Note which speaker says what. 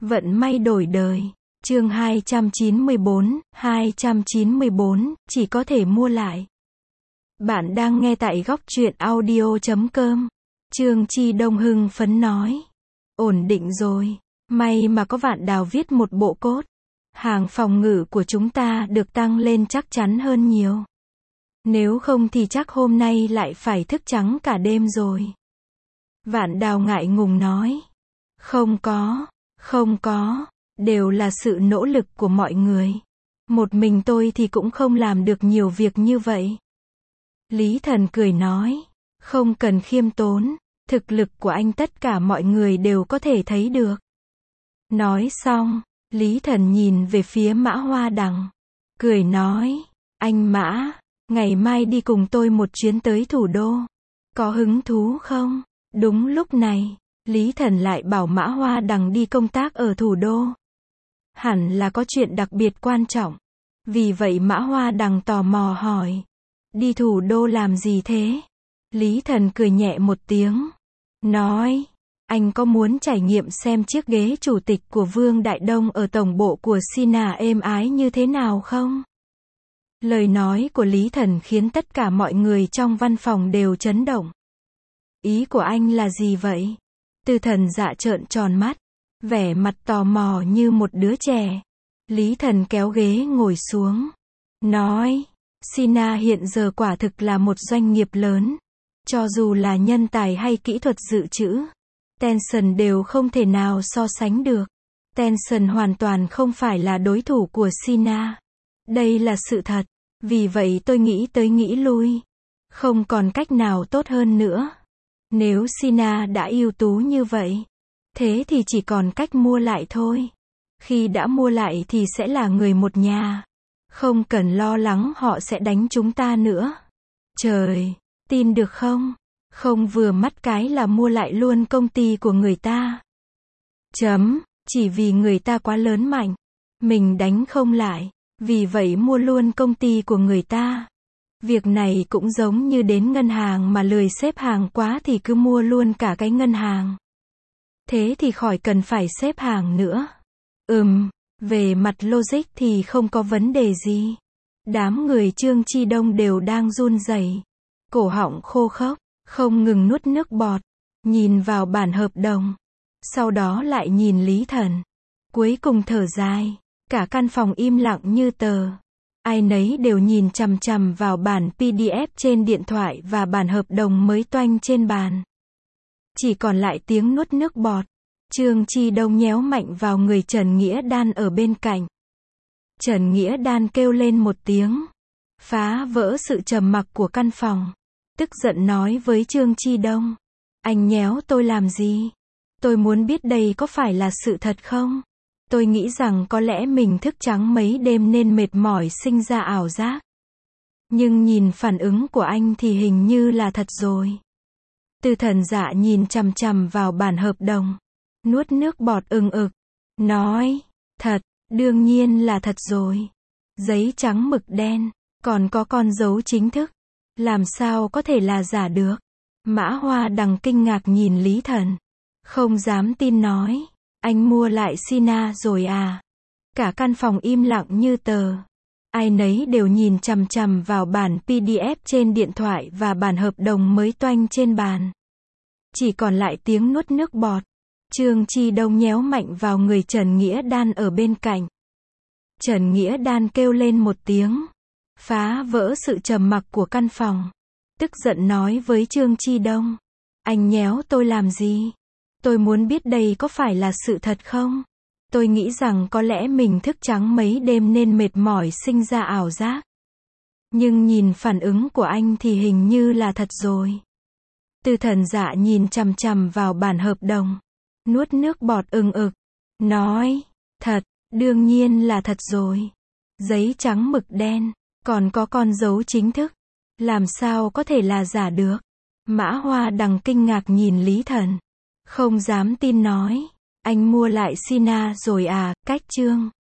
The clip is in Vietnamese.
Speaker 1: Vận may đổi đời. Chương 294, chỉ có thể mua lại. Bạn đang nghe tại góc truyện audio.com. Trương Chi Đông hưng phấn nói. Ổn định rồi. May mà có Vạn Đào viết một bộ cốt. Hàng phòng ngự của chúng ta được tăng lên chắc chắn hơn nhiều. Nếu không thì chắc hôm nay lại phải thức trắng cả đêm rồi. Vạn Đào ngại ngùng nói. Không có, đều là sự nỗ lực của mọi người. Một mình tôi thì cũng không làm được nhiều việc như vậy. Lý Thần cười nói. Không cần khiêm tốn, thực lực của anh tất cả mọi người đều có thể thấy được. Nói xong, Lý Thần nhìn về phía Mã Hoa Đằng. Cười nói. Anh Mã, ngày mai đi cùng tôi một chuyến tới thủ đô. Có hứng thú không? Đúng lúc này, Lý Thần lại bảo Mã Hoa Đằng đi công tác ở thủ đô. Hẳn là có chuyện đặc biệt quan trọng. Vì vậy Mã Hoa Đằng tò mò hỏi. Đi thủ đô làm gì thế? Lý Thần cười nhẹ một tiếng. Nói. Anh có muốn trải nghiệm xem chiếc ghế chủ tịch của Vương Đại Đông ở tổng bộ của Sina êm ái như thế nào không? Lời nói của Lý Thần khiến tất cả mọi người trong văn phòng đều chấn động. Ý của anh là gì vậy? Tư Thần Dạ trợn tròn mắt, vẻ mặt tò mò như một đứa trẻ. Lý Thần kéo ghế ngồi xuống. Nói, Sina hiện giờ quả thực là một doanh nghiệp lớn. Cho dù là nhân tài hay kỹ thuật dự trữ, Tencent đều không thể nào so sánh được. Tencent hoàn toàn không phải là đối thủ của Sina. Đây là sự thật. Vì vậy tôi nghĩ tới nghĩ lui. Không còn cách nào tốt hơn nữa. Nếu Sina đã ưu tú như vậy, thế thì chỉ còn cách mua lại thôi. Khi đã mua lại thì sẽ là người một nhà. Không cần lo lắng họ sẽ đánh chúng ta nữa. Trời, tin được không? Không vừa mắt cái là mua lại luôn công ty của người ta. Chỉ vì người ta quá lớn mạnh. Mình đánh không lại. Vì vậy mua luôn công ty của người ta. Việc này cũng giống như đến ngân hàng mà lười xếp hàng quá thì cứ mua luôn cả cái ngân hàng. Thế thì khỏi cần phải xếp hàng nữa. Về mặt logic thì không có vấn đề gì. Đám người Trương Chi Đông đều đang run rẩy, cổ họng khô khốc, không ngừng nuốt nước bọt, nhìn vào bản hợp đồng. Sau đó lại nhìn Lý Thần. Cuối cùng thở dài. Cả căn phòng im lặng như tờ. Ai nấy đều nhìn chằm chằm vào bản PDF trên điện thoại và bản hợp đồng mới toanh trên bàn. Chỉ còn lại tiếng nuốt nước bọt. Trương Chi Đông nhéo mạnh vào người Trần Nghĩa Đan ở bên cạnh. Trần Nghĩa Đan kêu lên một tiếng, phá vỡ sự trầm mặc của căn phòng. Tức giận nói với Trương Chi Đông. Anh nhéo tôi làm gì? Tôi muốn biết đây có phải là sự thật không? Tôi nghĩ rằng có lẽ mình thức trắng mấy đêm nên mệt mỏi sinh ra ảo giác. Nhưng nhìn phản ứng của anh thì hình như là thật rồi. Tư Thần Dạ nhìn chằm chằm vào bản hợp đồng. Nuốt nước bọt ừng ực. Nói, thật, đương nhiên là thật rồi. Giấy trắng mực đen, còn có con dấu chính thức. Làm sao có thể là giả được? Mã Hoa Đằng kinh ngạc nhìn Lý Thần. Không dám tin nói. Anh mua lại Sina rồi à? Cả căn phòng im lặng như tờ. Ai nấy đều nhìn chằm chằm vào bản PDF trên điện thoại và bản hợp đồng mới toanh trên bàn. Chỉ còn lại tiếng nuốt nước bọt. Trương Chi Đông nhéo mạnh vào người Trần Nghĩa Đan ở bên cạnh. Trần Nghĩa Đan kêu lên một tiếng, phá vỡ sự trầm mặc của căn phòng. Tức giận nói với Trương Chi Đông. Anh nhéo tôi làm gì? Tôi muốn biết đây có phải là sự thật không? Tôi nghĩ rằng có lẽ mình thức trắng mấy đêm nên mệt mỏi sinh ra ảo giác. Nhưng nhìn phản ứng của anh thì hình như là thật rồi. Tư Thần Dạ nhìn chằm chằm vào bản hợp đồng. Nuốt nước bọt ừng ực. Nói, thật, đương nhiên là thật rồi. Giấy trắng mực đen, còn có con dấu chính thức. Làm sao có thể là giả được? Mã Hoa Đằng kinh ngạc nhìn Lý Thần. Không dám tin nói. Anh mua lại Sina rồi à? Cách chương